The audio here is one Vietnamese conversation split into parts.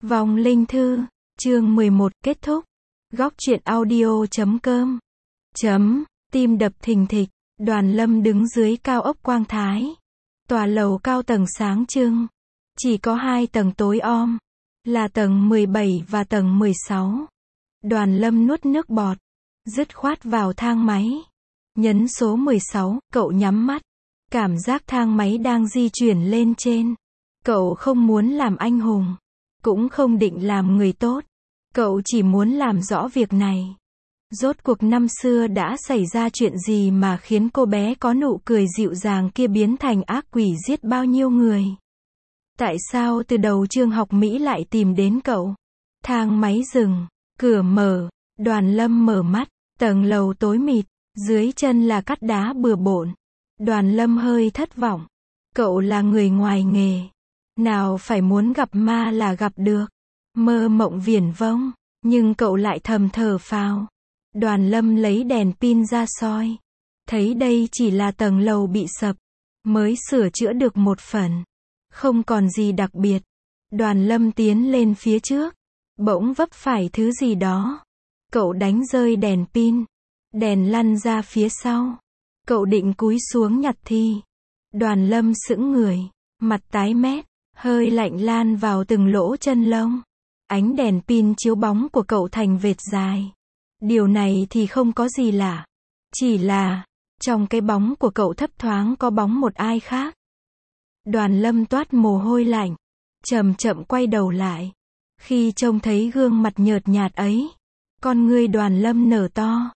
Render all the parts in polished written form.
Vong linh thư, chương 11 kết thúc. Góc truyện audio.com. Tim đập thình thịch, Đoàn Lâm đứng dưới cao ốc Quang Thái. Tòa lầu cao tầng sáng trưng. Chỉ có 2 tầng tối om. Là tầng 17 và tầng 16. Đoàn Lâm nuốt nước bọt. Dứt khoát vào thang máy. Nhấn số 16, cậu nhắm mắt. Cảm giác thang máy đang di chuyển lên trên. Cậu không muốn làm anh hùng. Cũng không định làm người tốt. Cậu chỉ muốn làm rõ việc này. Rốt cuộc năm xưa đã xảy ra chuyện gì mà khiến cô bé có nụ cười dịu dàng kia biến thành ác quỷ giết bao nhiêu người? Tại sao từ đầu trường học Mỹ lại tìm đến cậu? Thang máy dừng, cửa mở, Đoàn Lâm mở mắt, tầng lầu tối mịt, dưới chân là cát đá bừa bộn. Đoàn Lâm hơi thất vọng. Cậu là người ngoài nghề. Nào phải muốn gặp ma là gặp được. Mơ mộng viển vông. Nhưng cậu lại thầm thở phào. Đoàn Lâm lấy đèn pin ra soi. Thấy đây chỉ là tầng lầu bị sập. Mới sửa chữa được một phần. Không còn gì đặc biệt. Đoàn Lâm tiến lên phía trước. Bỗng vấp phải thứ gì đó. Cậu đánh rơi đèn pin. Đèn lăn ra phía sau. Cậu định cúi xuống nhặt thì. Đoàn Lâm sững người. Mặt tái mét. Hơi lạnh lan vào từng lỗ chân lông. Ánh đèn pin chiếu bóng của cậu thành vệt dài. Điều này thì không có gì lạ. Chỉ là, trong cái bóng của cậu thấp thoáng có bóng một ai khác. Đoàn Lâm toát mồ hôi lạnh. Chậm chậm quay đầu lại. Khi trông thấy gương mặt nhợt nhạt ấy, con ngươi Đoàn Lâm nở to.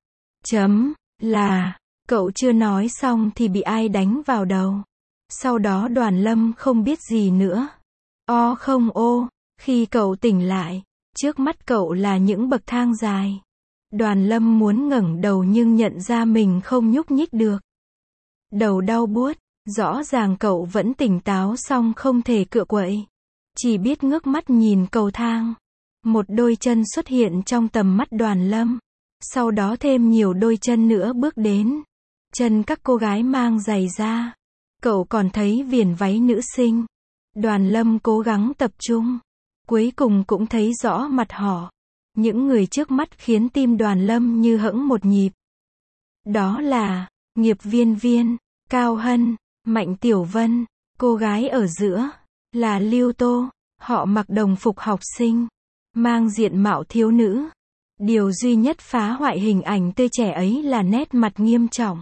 Cậu chưa nói xong thì bị ai đánh vào đầu. Sau đó Đoàn Lâm không biết gì nữa. Khi cậu tỉnh lại, trước mắt cậu là những bậc thang dài. Đoàn Lâm muốn ngẩng đầu nhưng nhận ra mình không nhúc nhích được. Đầu đau buốt, rõ ràng cậu vẫn tỉnh táo song không thể cựa quậy. Chỉ biết ngước mắt nhìn cầu thang. Một đôi chân xuất hiện trong tầm mắt Đoàn Lâm. Sau đó thêm nhiều đôi chân nữa bước đến. Chân các cô gái mang giày da. Cậu còn thấy viền váy nữ sinh. Đoàn Lâm cố gắng tập trung. Cuối cùng cũng thấy rõ mặt họ. Những người trước mắt khiến tim Đoàn Lâm như hẫng một nhịp. Đó là Nghiệp Viên Viên, Cao Hân, Mạnh Tiểu Vân. Cô gái ở giữa là Lưu Tô. Họ mặc đồng phục học sinh, mang diện mạo thiếu nữ. Điều duy nhất phá hoại hình ảnh tươi trẻ ấy là nét mặt nghiêm trọng.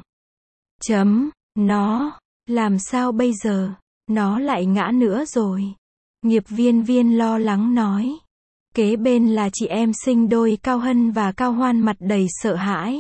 Nó, làm sao bây giờ? Nó lại ngã nữa rồi. Nghiệp Viên Viên lo lắng nói. Kế bên là chị em sinh đôi Cao Hân và Cao Hoan mặt đầy sợ hãi.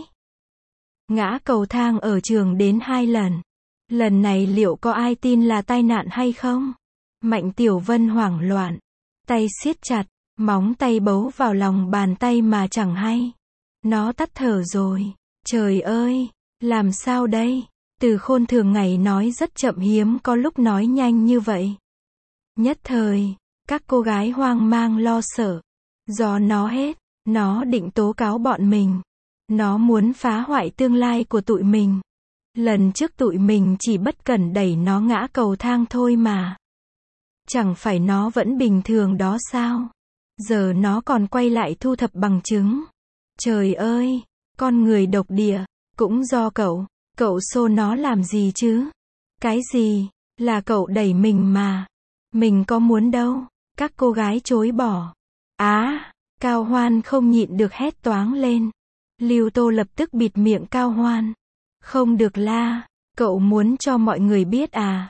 Ngã cầu thang ở trường đến 2 lần. Lần này liệu có ai tin là tai nạn hay không? Mạnh Tiểu Vân hoảng loạn. Tay siết chặt, móng tay bấu vào lòng bàn tay mà chẳng hay. Nó tắt thở rồi. Trời ơi, làm sao đây? Từ Khôn thường ngày nói rất chậm hiếm có lúc nói nhanh như vậy. Nhất thời, các cô gái hoang mang lo sợ. Do nó hết, nó định tố cáo bọn mình. Nó muốn phá hoại tương lai của tụi mình. Lần trước tụi mình chỉ bất cẩn đẩy nó ngã cầu thang thôi mà. Chẳng phải nó vẫn bình thường đó sao? Giờ nó còn quay lại thu thập bằng chứng. Trời ơi, con người độc địa, cũng do cậu. Cậu xô nó làm gì chứ? Cái gì? Là cậu đẩy mình mà. Mình có muốn đâu. Các cô gái chối bỏ. Cao Hoan không nhịn được hét toáng lên. Lưu Tô lập tức bịt miệng Cao Hoan. Không được la. Cậu muốn cho mọi người biết à?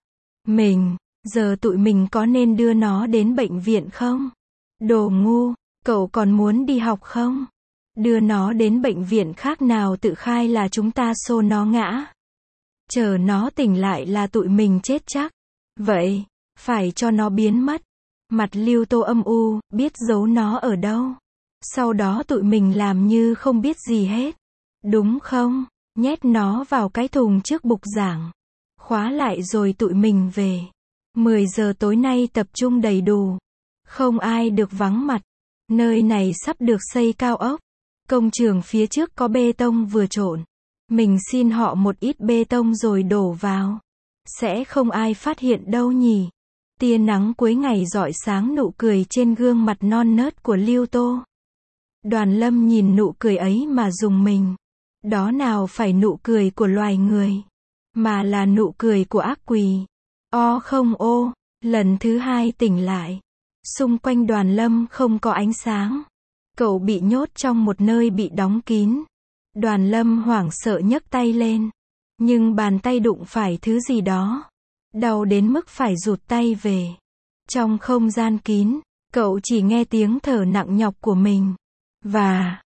Giờ tụi mình có nên đưa nó đến bệnh viện không? Đồ ngu, cậu còn muốn đi học không? Đưa nó đến bệnh viện khác nào tự khai là chúng ta xô nó ngã. Chờ nó tỉnh lại là tụi mình chết chắc. Vậy, phải cho nó biến mất. Mặt Lưu Tô âm u, biết giấu nó ở đâu. Sau đó tụi mình làm như không biết gì hết. Đúng không? Nhét nó vào cái thùng trước bục giảng. Khóa lại rồi tụi mình về. 10 giờ tối nay tập trung đầy đủ. Không ai được vắng mặt. Nơi này sắp được xây cao ốc. Công trường phía trước có bê tông vừa trộn. Mình xin họ một ít bê tông rồi đổ vào. Sẽ không ai phát hiện đâu nhỉ. Tia nắng cuối ngày rọi sáng nụ cười trên gương mặt non nớt của Lưu Tô. Đoàn Lâm nhìn nụ cười ấy mà rùng mình. Đó nào phải nụ cười của loài người, mà là nụ cười của ác quỷ. Không ô, lần thứ hai tỉnh lại. Xung quanh Đoàn Lâm không có ánh sáng. Cậu bị nhốt trong một nơi bị đóng kín. Đoàn Lâm hoảng sợ nhấc tay lên. Nhưng bàn tay đụng phải thứ gì đó. Đau đến mức phải rụt tay về. Trong không gian kín, cậu chỉ nghe tiếng thở nặng nhọc của mình. Và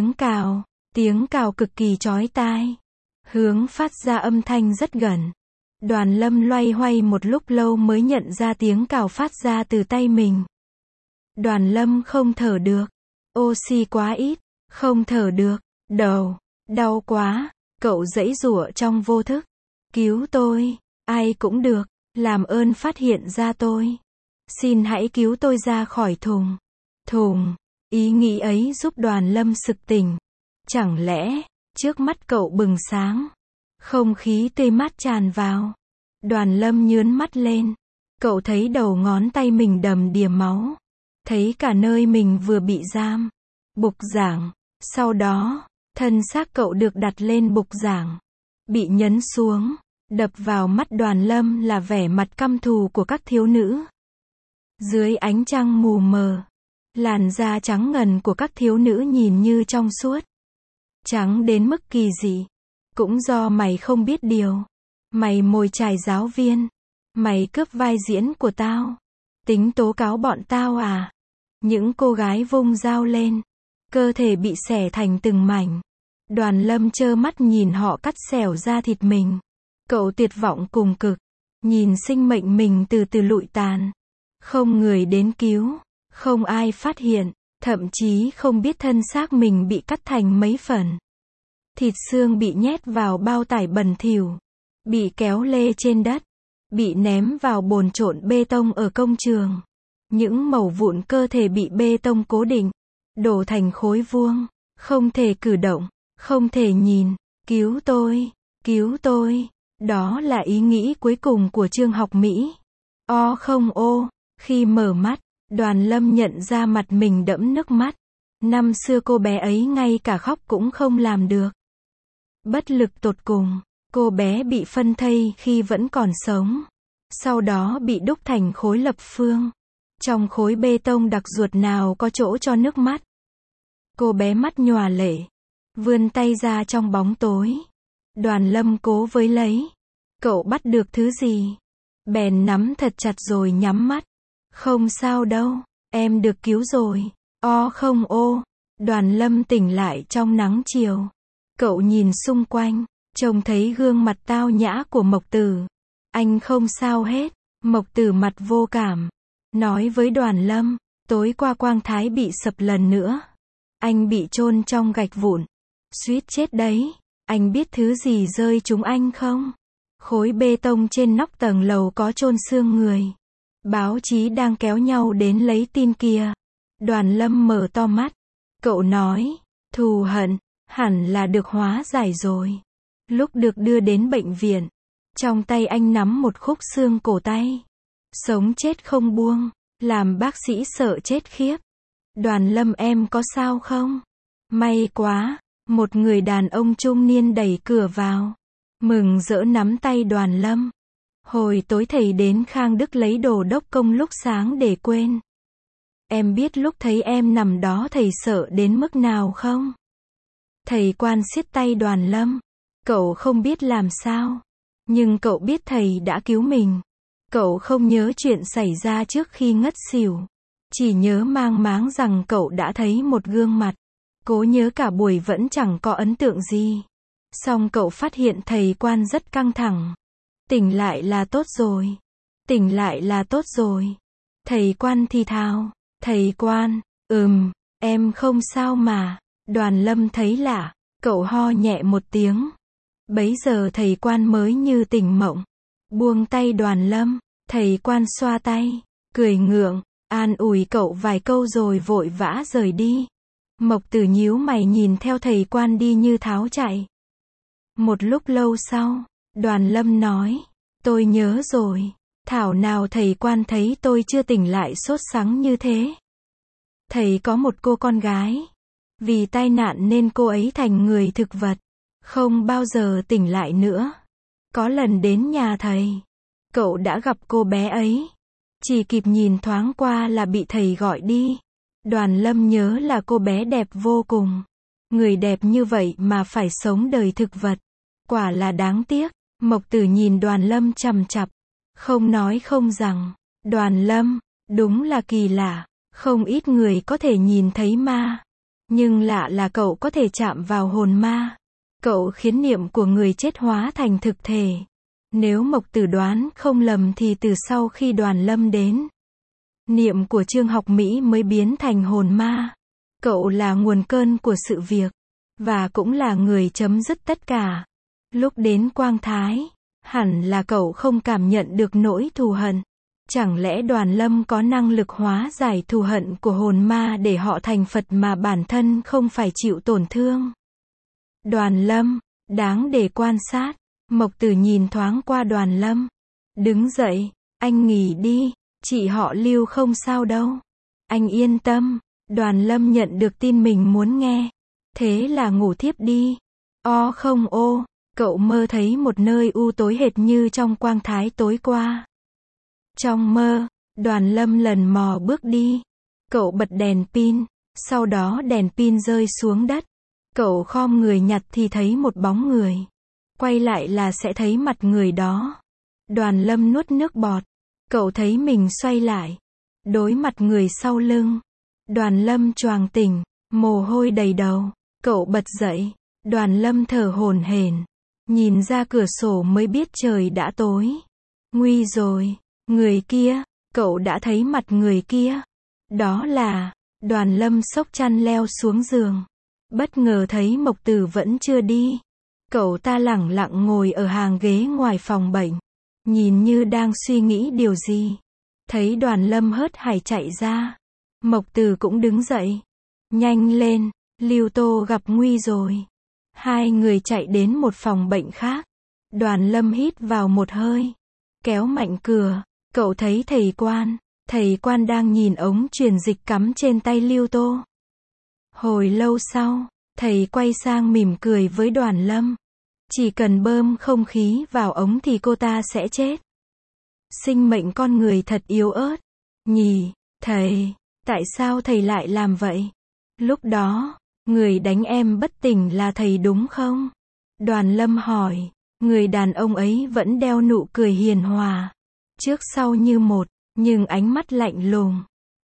tiếng cào cực kỳ chói tai. Hướng phát ra âm thanh rất gần. Đoàn Lâm loay hoay một lúc lâu mới nhận ra tiếng cào phát ra từ tay mình. Đoàn Lâm không thở được. Oxy quá ít, không thở được. Đầu, đau quá. Cậu giãy giụa trong vô thức. Cứu tôi, ai cũng được, làm ơn phát hiện ra tôi. Xin hãy cứu tôi ra khỏi thùng. Ý nghĩ ấy giúp Đoàn Lâm sực tỉnh. Chẳng lẽ, trước mắt cậu bừng sáng. Không khí tươi mát tràn vào. Đoàn Lâm nhướn mắt lên. Cậu thấy đầu ngón tay mình đầm đìa máu. Thấy cả nơi mình vừa bị giam. Bục giảng. Sau đó, thân xác cậu được đặt lên bục giảng. Bị nhấn xuống. Đập vào mắt Đoàn Lâm là vẻ mặt căm thù của các thiếu nữ. Dưới ánh trăng mù mờ, làn da trắng ngần của các thiếu nữ nhìn như trong suốt. Trắng đến mức kỳ dị. Cũng do mày không biết điều. Mày mồi chài giáo viên. Mày cướp vai diễn của tao. Tính tố cáo bọn tao à? Những cô gái vung dao lên. Cơ thể bị xẻ thành từng mảnh. Đoàn Lâm trơ mắt nhìn họ cắt xẻo da thịt mình. Cậu tuyệt vọng cùng cực. Nhìn sinh mệnh mình từ từ lụi tàn. Không người đến cứu. Không ai phát hiện. Thậm chí không biết thân xác mình bị cắt thành mấy phần. Thịt xương bị nhét vào bao tải bẩn thỉu. Bị kéo lê trên đất. Bị ném vào bồn trộn bê tông ở công trường. Những mẩu vụn cơ thể bị bê tông cố định. Đổ thành khối vuông. Không thể cử động. Không thể nhìn. Cứu tôi. Cứu tôi. Đó là ý nghĩ cuối cùng của Trương Học Mỹ. Không ô. Khi mở mắt, Đoàn Lâm nhận ra mặt mình đẫm nước mắt. Năm xưa cô bé ấy ngay cả khóc cũng không làm được. Bất lực tột cùng. Cô bé bị phân thây khi vẫn còn sống. Sau đó bị đúc thành khối lập phương. Trong khối bê tông đặc ruột nào có chỗ cho nước mắt. Cô bé mắt nhòa lệ. Vươn tay ra trong bóng tối. Đoàn Lâm cố với lấy. Cậu bắt được thứ gì? Bèn nắm thật chặt rồi nhắm mắt. Không sao đâu, em được cứu rồi. Không ô. Đoàn Lâm tỉnh lại trong nắng chiều. Cậu nhìn xung quanh, trông thấy gương mặt tao nhã của Mộc Tử. Anh không sao hết. Mộc Tử mặt vô cảm. Nói với Đoàn Lâm, tối qua quang thái bị sập lần nữa. Anh bị chôn trong gạch vụn. Suýt chết đấy. Anh biết thứ gì rơi trúng anh không? Khối bê tông trên nóc tầng lầu có chôn xương người. Báo chí đang kéo nhau đến lấy tin kia. Đoàn Lâm mở to mắt. Cậu nói, thù hận, hẳn là được hóa giải rồi. Lúc được đưa đến bệnh viện, trong tay anh nắm một khúc xương cổ tay. Sống chết không buông, làm bác sĩ sợ chết khiếp. Đoàn Lâm em có sao không? May quá, một người đàn ông trung niên đẩy cửa vào. Mừng rỡ nắm tay Đoàn Lâm. Hồi tối thầy đến Khang Đức lấy đồ đốc công lúc sáng để quên. Em biết lúc thấy em nằm đó thầy sợ đến mức nào không? Thầy quan siết tay Đoàn Lâm. Cậu không biết làm sao. Nhưng cậu biết thầy đã cứu mình. Cậu không nhớ chuyện xảy ra trước khi ngất xỉu. Chỉ nhớ mang máng rằng cậu đã thấy một gương mặt. Cố nhớ cả buổi vẫn chẳng có ấn tượng gì. Xong cậu phát hiện thầy quan rất căng thẳng. Tỉnh lại là tốt rồi. Tỉnh lại là tốt rồi. Thầy quan thì thào. Thầy quan, em không sao mà. Đoàn Lâm thấy lạ. Cậu ho nhẹ một tiếng. Bấy giờ thầy quan mới như tỉnh mộng. Buông tay Đoàn Lâm. Thầy quan xoa tay. Cười ngượng. An ủi cậu vài câu rồi vội vã rời đi. Mộc Tử nhíu mày nhìn theo thầy quan đi như tháo chạy. Một lúc lâu sau, Đoàn Lâm nói. Tôi nhớ rồi. Thảo nào thầy quan thấy tôi chưa tỉnh lại sốt sắng như thế. Thầy có một cô con gái. Vì tai nạn nên cô ấy thành người thực vật. Không bao giờ tỉnh lại nữa. Có lần đến nhà thầy, cậu đã gặp cô bé ấy. Chỉ kịp nhìn thoáng qua là bị thầy gọi đi. Đoàn Lâm nhớ là cô bé đẹp vô cùng. Người đẹp như vậy mà phải sống đời thực vật. Quả là đáng tiếc. Mộc Tử nhìn Đoàn Lâm chằm chặp. Không nói không rằng. Đoàn Lâm, đúng là kỳ lạ. Không ít người có thể nhìn thấy ma. Nhưng lạ là cậu có thể chạm vào hồn ma. Cậu khiến niệm của người chết hóa thành thực thể. Nếu Mộc Tử đoán không lầm thì từ sau khi Đoàn Lâm đến, niệm của Trương Học Mỹ mới biến thành hồn ma. Cậu là nguồn cơn của sự việc, và cũng là người chấm dứt tất cả. Lúc đến Quang Thái, hẳn là cậu không cảm nhận được nỗi thù hận. Chẳng lẽ Đoàn Lâm có năng lực hóa giải thù hận của hồn ma để họ thành Phật mà bản thân không phải chịu tổn thương? Đoàn Lâm, đáng để quan sát. Mộc Tử nhìn thoáng qua Đoàn Lâm. Đứng dậy, anh nghỉ đi, chị họ Lưu không sao đâu. Anh yên tâm. Đoàn Lâm nhận được tin mình muốn nghe. Thế là ngủ thiếp đi. Không ô, cậu mơ thấy một nơi u tối hệt như trong Quang Thái tối qua. Trong mơ, Đoàn Lâm lần mò bước đi. Cậu bật đèn pin, sau đó đèn pin rơi xuống đất. Cậu khom người nhặt thì thấy một bóng người. Quay lại là sẽ thấy mặt người đó. Đoàn Lâm nuốt nước bọt. Cậu thấy mình xoay lại. Đối mặt người sau lưng. Đoàn Lâm choàng tỉnh, mồ hôi đầy đầu. Cậu bật dậy. Đoàn Lâm thở hổn hển. Nhìn ra cửa sổ mới biết trời đã tối. Nguy rồi. Người kia. Cậu đã thấy mặt người kia. Đó là. Đoàn Lâm xốc chăn leo xuống giường. Bất ngờ thấy Mộc Tử vẫn chưa đi. Cậu ta lẳng lặng ngồi ở hàng ghế ngoài phòng bệnh. Nhìn như đang suy nghĩ điều gì. Thấy Đoàn Lâm hớt hải chạy ra. Mộc Tử cũng đứng dậy. Nhanh lên, Lưu Tô gặp nguy rồi. Hai người chạy đến một phòng bệnh khác. Đoàn Lâm hít vào một hơi. Kéo mạnh cửa. Cậu thấy thầy quan. Thầy quan đang nhìn ống truyền dịch cắm trên tay Lưu Tô. Hồi lâu sau, thầy quay sang mỉm cười với Đoàn Lâm. Chỉ cần bơm không khí vào ống thì cô ta sẽ chết. Sinh mệnh con người thật yếu ớt. Nhỉ, thầy, tại sao thầy lại làm vậy? Lúc đó, người đánh em bất tỉnh là thầy đúng không? Đoàn Lâm hỏi. Người đàn ông ấy vẫn đeo nụ cười hiền hòa. Trước sau như một, nhưng ánh mắt lạnh lùng.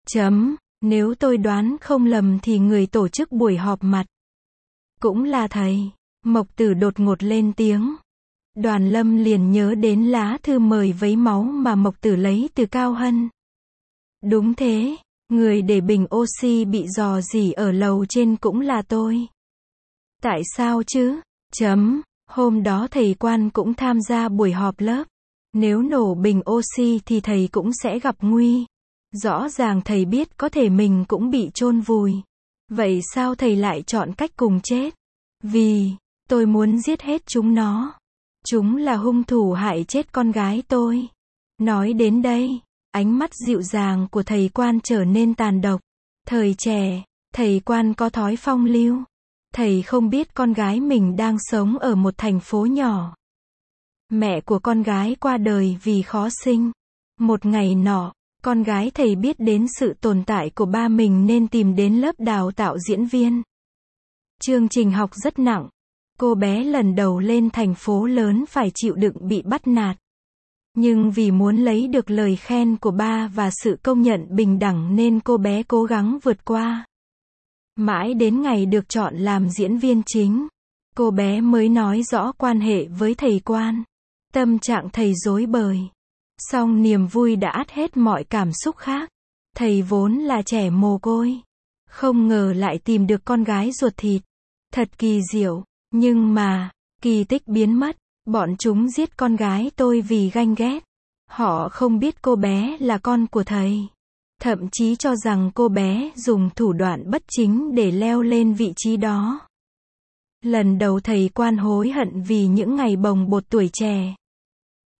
Nếu tôi đoán không lầm thì người tổ chức buổi họp mặt cũng là thầy. Mộc Tử đột ngột lên tiếng. Đoàn Lâm liền nhớ đến lá thư mời vấy máu mà Mộc Tử lấy từ Cao Hân. Đúng thế, người để bình oxy bị rò rỉ ở lầu trên cũng là tôi. Tại sao chứ? Hôm đó thầy quan cũng tham gia buổi họp lớp. Nếu nổ bình oxy thì thầy cũng sẽ gặp nguy. Rõ ràng thầy biết có thể mình cũng bị chôn vùi. Vậy sao thầy lại chọn cách cùng chết? Vì tôi muốn giết hết chúng nó. Chúng là hung thủ hại chết con gái tôi. Nói đến đây, ánh mắt dịu dàng của thầy quan trở nên tàn độc. Thời trẻ, thầy quan có thói phong lưu. Thầy không biết con gái mình đang sống ở một thành phố nhỏ. Mẹ của con gái qua đời vì khó sinh. Một ngày nọ, con gái thầy biết đến sự tồn tại của ba mình nên tìm đến lớp đào tạo diễn viên. Chương trình học rất nặng. Cô bé lần đầu lên thành phố lớn phải chịu đựng bị bắt nạt. Nhưng vì muốn lấy được lời khen của ba và sự công nhận bình đẳng nên cô bé cố gắng vượt qua. Mãi đến ngày được chọn làm diễn viên chính, cô bé mới nói rõ quan hệ với thầy quan. Tâm trạng thầy rối bời. Song niềm vui đã át hết mọi cảm xúc khác. Thầy vốn là trẻ mồ côi. Không ngờ lại tìm được con gái ruột thịt. Thật kỳ diệu. Nhưng mà, kỳ tích biến mất. Bọn chúng giết con gái tôi vì ganh ghét. Họ không biết cô bé là con của thầy. Thậm chí cho rằng cô bé dùng thủ đoạn bất chính để leo lên vị trí đó. Lần đầu thầy quan hối hận vì những ngày bồng bột tuổi trẻ.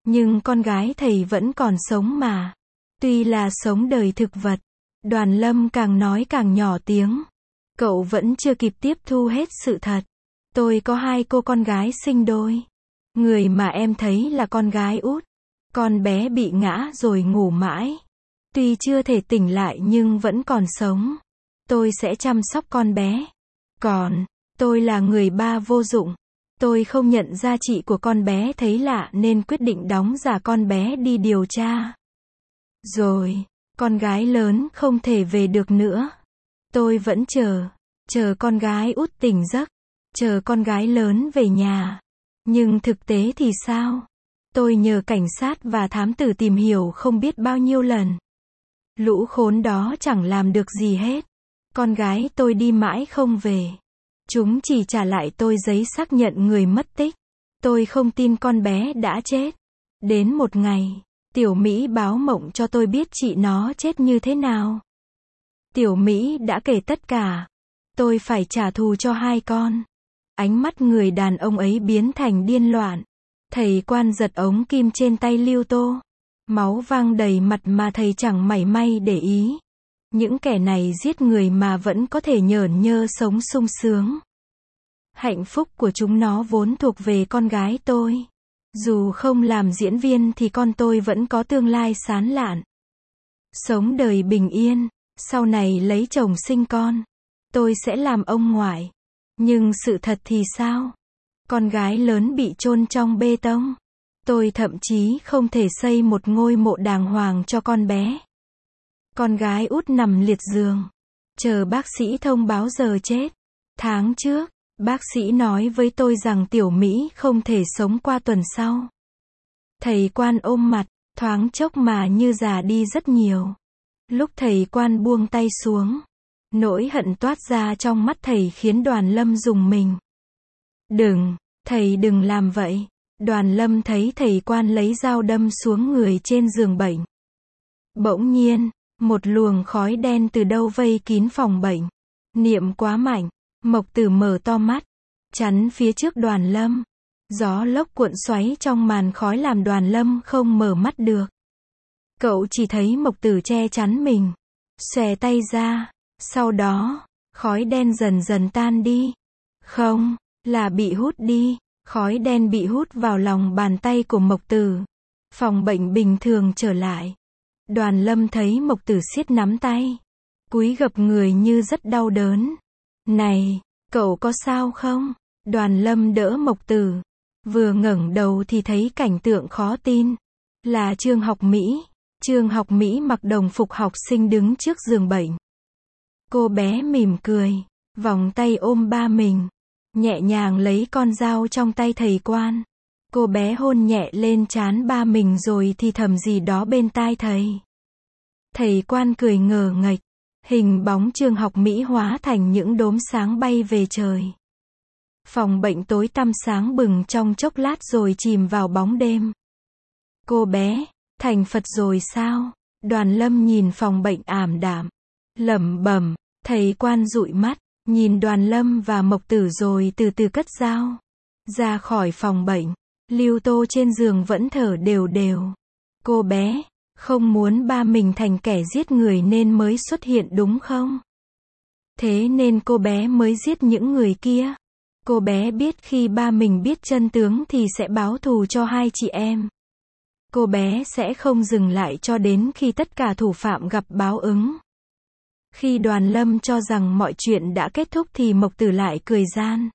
Nhưng con gái thầy vẫn còn sống mà. Tuy là sống đời thực vật. Đoàn Lâm càng nói càng nhỏ tiếng. Cậu vẫn chưa kịp tiếp thu hết sự thật. Tôi có 2 cô con gái sinh đôi. Người mà em thấy là con gái út. Con bé bị ngã rồi ngủ mãi. Tuy chưa thể tỉnh lại nhưng vẫn còn sống. Tôi sẽ chăm sóc con bé. Còn, tôi là người ba vô dụng. Tôi không nhận ra chị của con bé thấy lạ nên quyết định đóng giả con bé đi điều tra. Rồi, con gái lớn không thể về được nữa. Tôi vẫn chờ con gái út tỉnh giấc, chờ con gái lớn về nhà. Nhưng thực tế thì sao? Tôi nhờ cảnh sát và thám tử tìm hiểu không biết bao nhiêu lần. Lũ khốn đó chẳng làm được gì hết. Con gái tôi đi mãi không về. Chúng chỉ trả lại tôi giấy xác nhận người mất tích. Tôi không tin con bé đã chết. Đến một ngày, Tiểu Mỹ báo mộng cho tôi biết chị nó chết như thế nào. Tiểu Mỹ đã kể tất cả. Tôi phải trả thù cho 2 con. Ánh mắt người đàn ông ấy biến thành điên loạn. Thầy quan giật ống kim trên tay Lưu Tô. Máu văng đầy mặt mà thầy chẳng mảy may để ý. Những kẻ này giết người mà vẫn có thể nhởn nhơ sống sung sướng. Hạnh phúc của chúng nó vốn thuộc về con gái tôi. Dù không làm diễn viên thì con tôi vẫn có tương lai sáng lạn. Sống đời bình yên, sau này lấy chồng sinh con. Tôi sẽ làm ông ngoại. Nhưng sự thật thì sao? Con gái lớn bị chôn trong bê tông. Tôi thậm chí không thể xây một ngôi mộ đàng hoàng cho con bé. Con gái út nằm liệt giường, chờ bác sĩ thông báo giờ chết. Tháng trước, bác sĩ nói với tôi rằng Tiểu Mỹ không thể sống qua tuần sau. Thầy quan ôm mặt, thoáng chốc mà như già đi rất nhiều. Lúc thầy quan buông tay xuống, nỗi hận toát ra trong mắt thầy khiến Đoàn Lâm rùng mình. Thầy đừng làm vậy. Đoàn Lâm thấy thầy quan lấy dao đâm xuống người trên giường bệnh. Bỗng nhiên, một luồng khói đen từ đâu vây kín phòng bệnh. Niệm quá mạnh, Mộc Tử mở to mắt, chắn phía trước Đoàn Lâm. Gió lốc cuộn xoáy trong màn khói làm Đoàn Lâm không mở mắt được. Cậu chỉ thấy Mộc Tử che chắn mình, xòe tay ra, sau đó, khói đen dần dần tan đi. Không, là bị hút đi. Khói đen bị hút vào lòng bàn tay của Mộc Tử. Phòng bệnh bình thường trở lại. Đoàn Lâm thấy Mộc Tử siết nắm tay, cúi gập người như rất đau đớn. Này, cậu có sao không? Đoàn Lâm đỡ Mộc Tử. Vừa ngẩng đầu thì thấy cảnh tượng khó tin. Là Trương Học Mỹ. Trương Học Mỹ mặc đồng phục học sinh đứng trước giường bệnh. Cô bé mỉm cười, vòng tay ôm ba mình, nhẹ nhàng lấy con dao trong tay thầy quan. Cô bé hôn nhẹ lên trán ba mình rồi thì thầm gì đó bên tai thầy. Thầy quan cười ngờ nghệch. Hình bóng Trương Học Mỹ hóa thành những đốm sáng bay về trời. Phòng bệnh tối tăm sáng bừng trong chốc lát rồi chìm vào bóng đêm. Cô bé, thành Phật rồi sao? Đoàn Lâm nhìn phòng bệnh ảm đạm, lẩm bẩm. Thầy quan dụi mắt, nhìn Đoàn Lâm và Mộc Tử rồi từ từ cất dao ra khỏi phòng bệnh. Lưu Tô trên giường vẫn thở đều đều. Cô bé, không muốn ba mình thành kẻ giết người nên mới xuất hiện đúng không? Thế nên cô bé mới giết những người kia. Cô bé biết khi ba mình biết chân tướng thì sẽ báo thù cho 2 chị em. Cô bé sẽ không dừng lại cho đến khi tất cả thủ phạm gặp báo ứng. Khi Đoàn Lâm cho rằng mọi chuyện đã kết thúc thì Mộc Tử lại cười gian.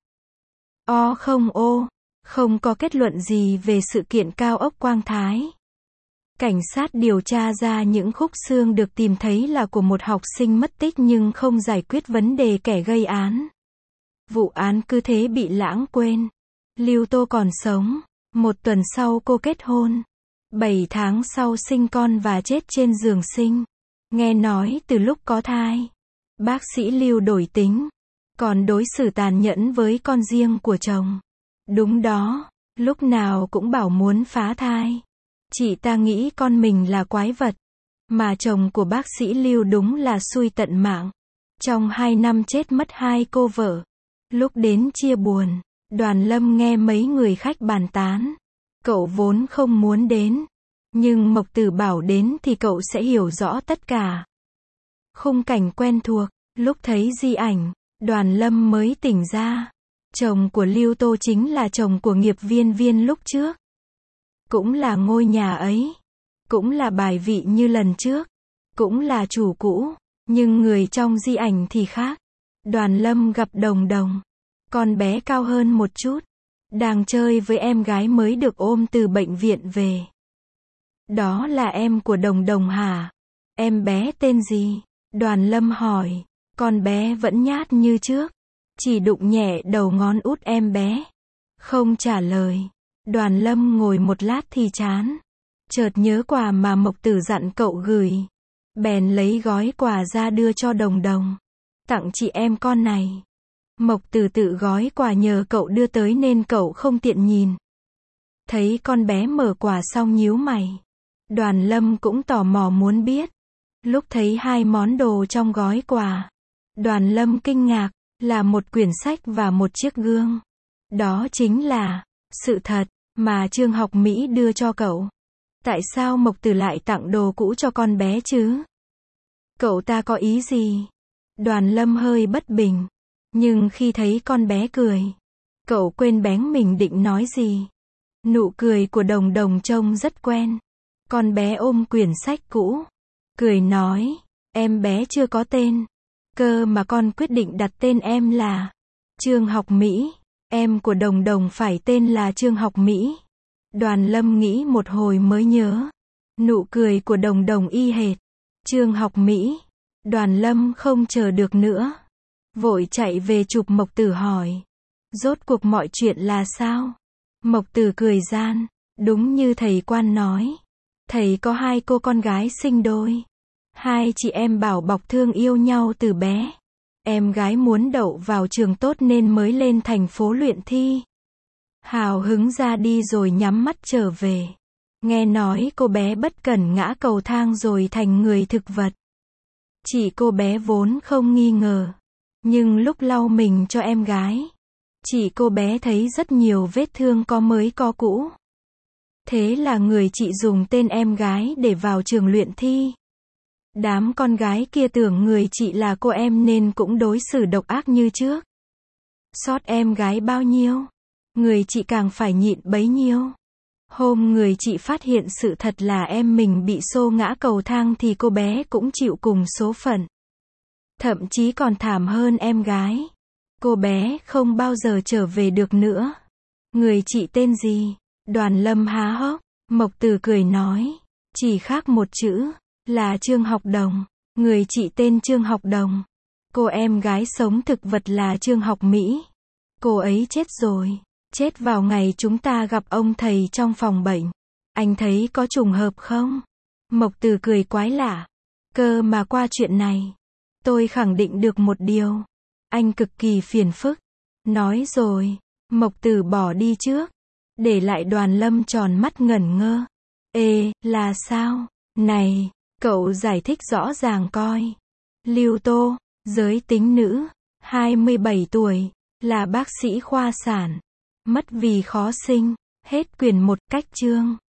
Không có kết luận gì về sự kiện cao ốc Quang Thái. Cảnh sát điều tra ra những khúc xương được tìm thấy là của một học sinh mất tích nhưng không giải quyết vấn đề kẻ gây án. Vụ án cứ thế bị lãng quên. Lưu Tô còn sống. 1 tuần sau cô kết hôn. 7 tháng sau sinh con và chết trên giường sinh. Nghe nói từ lúc có thai, bác sĩ Lưu đổi tính, còn đối xử tàn nhẫn với con riêng của chồng. Đúng đó, lúc nào cũng bảo muốn phá thai. Chị ta nghĩ con mình là quái vật. Mà chồng của bác sĩ Lưu đúng là xui tận mạng. Trong 2 năm chết mất 2 cô vợ. Lúc đến chia buồn, Đoàn Lâm nghe mấy người khách bàn tán. Cậu vốn không muốn đến. Nhưng Mộc Tử bảo đến thì cậu sẽ hiểu rõ tất cả. Khung cảnh quen thuộc, lúc thấy di ảnh, Đoàn Lâm mới tỉnh ra. Chồng của Lưu Tô chính là chồng của Nghiệp Viên Viên lúc trước. Cũng là ngôi nhà ấy. Cũng là bài vị như lần trước. Cũng là chủ cũ. Nhưng người trong di ảnh thì khác. Đoàn Lâm gặp Đồng Đồng. Con bé cao hơn một chút. Đang chơi với em gái mới được ôm từ bệnh viện về. Đó là em của Đồng Đồng hả? Em bé tên gì? Đoàn Lâm hỏi. Con bé vẫn nhát như trước. Chỉ đụng nhẹ đầu ngón út em bé. Không trả lời. Đoàn Lâm ngồi một lát thì chán. Chợt nhớ quà mà Mộc Tử dặn cậu gửi. Bèn lấy gói quà ra đưa cho Đồng Đồng. Tặng chị em con này. Mộc Tử tự gói quà nhờ cậu đưa tới nên cậu không tiện nhìn. Thấy con bé mở quà xong nhíu mày. Đoàn Lâm cũng tò mò muốn biết. Lúc thấy hai món đồ trong gói quà, Đoàn Lâm kinh ngạc, là một quyển sách và một chiếc gương. Đó chính là sự thật mà Trương Học Mỹ đưa cho cậu. Tại sao Mộc Tử lại tặng đồ cũ cho con bé chứ? Cậu ta có ý gì? Đoàn Lâm hơi bất bình. Nhưng khi thấy con bé cười, cậu quên bén mình định nói gì. Nụ cười của Đồng Đồng trông rất quen. Con bé ôm quyển sách cũ, cười nói, em bé chưa có tên. Cơ mà con quyết định đặt tên em là Trương Học Mỹ. Em của Đồng Đồng phải tên là Trương Học Mỹ. Đoàn Lâm nghĩ một hồi mới nhớ. Nụ cười của Đồng Đồng y hệt. Trương Học Mỹ. Đoàn Lâm không chờ được nữa. Vội chạy về chụp Mộc Tử hỏi. Rốt cuộc mọi chuyện là sao? Mộc Tử cười gian. Đúng như thầy quan nói. Thầy có hai cô con gái sinh đôi. Hai chị em bảo bọc thương yêu nhau từ bé. Em gái muốn đậu vào trường tốt nên mới lên thành phố luyện thi. Hào hứng ra đi rồi nhắm mắt trở về. Nghe nói cô bé bất cẩn ngã cầu thang rồi thành người thực vật. Chị cô bé vốn không nghi ngờ. Nhưng lúc lau mình cho em gái, chị cô bé thấy rất nhiều vết thương có mới có cũ. Thế là người chị dùng tên em gái để vào trường luyện thi. Đám con gái kia tưởng người chị là cô em nên cũng đối xử độc ác như trước. Xót em gái bao nhiêu, người chị càng phải nhịn bấy nhiêu. Hôm người chị phát hiện sự thật là em mình bị xô ngã cầu thang thì cô bé cũng chịu cùng số phận. Thậm chí còn thảm hơn em gái. Cô bé không bao giờ trở về được nữa. Người chị tên gì? Đoàn Lâm há hốc. Mộc Tử cười nói. Chỉ khác một chữ. Là Trương Học Đồng. Người chị tên Trương Học Đồng. Cô em gái sống thực vật là Trương Học Mỹ. Cô ấy chết rồi. Chết vào ngày chúng ta gặp ông thầy trong phòng bệnh. Anh thấy có trùng hợp không? Mộc Tử cười quái lạ. Cơ mà qua chuyện này, tôi khẳng định được một điều. Anh cực kỳ phiền phức. Nói rồi, Mộc Tử bỏ đi trước. Để lại Đoàn Lâm tròn mắt ngẩn ngơ. Ê, là sao? Này, cậu giải thích rõ ràng coi. Lưu Tô, giới tính nữ, 27 tuổi, là bác sĩ khoa sản. Mất vì khó sinh. Hết quyển 1 cách chương.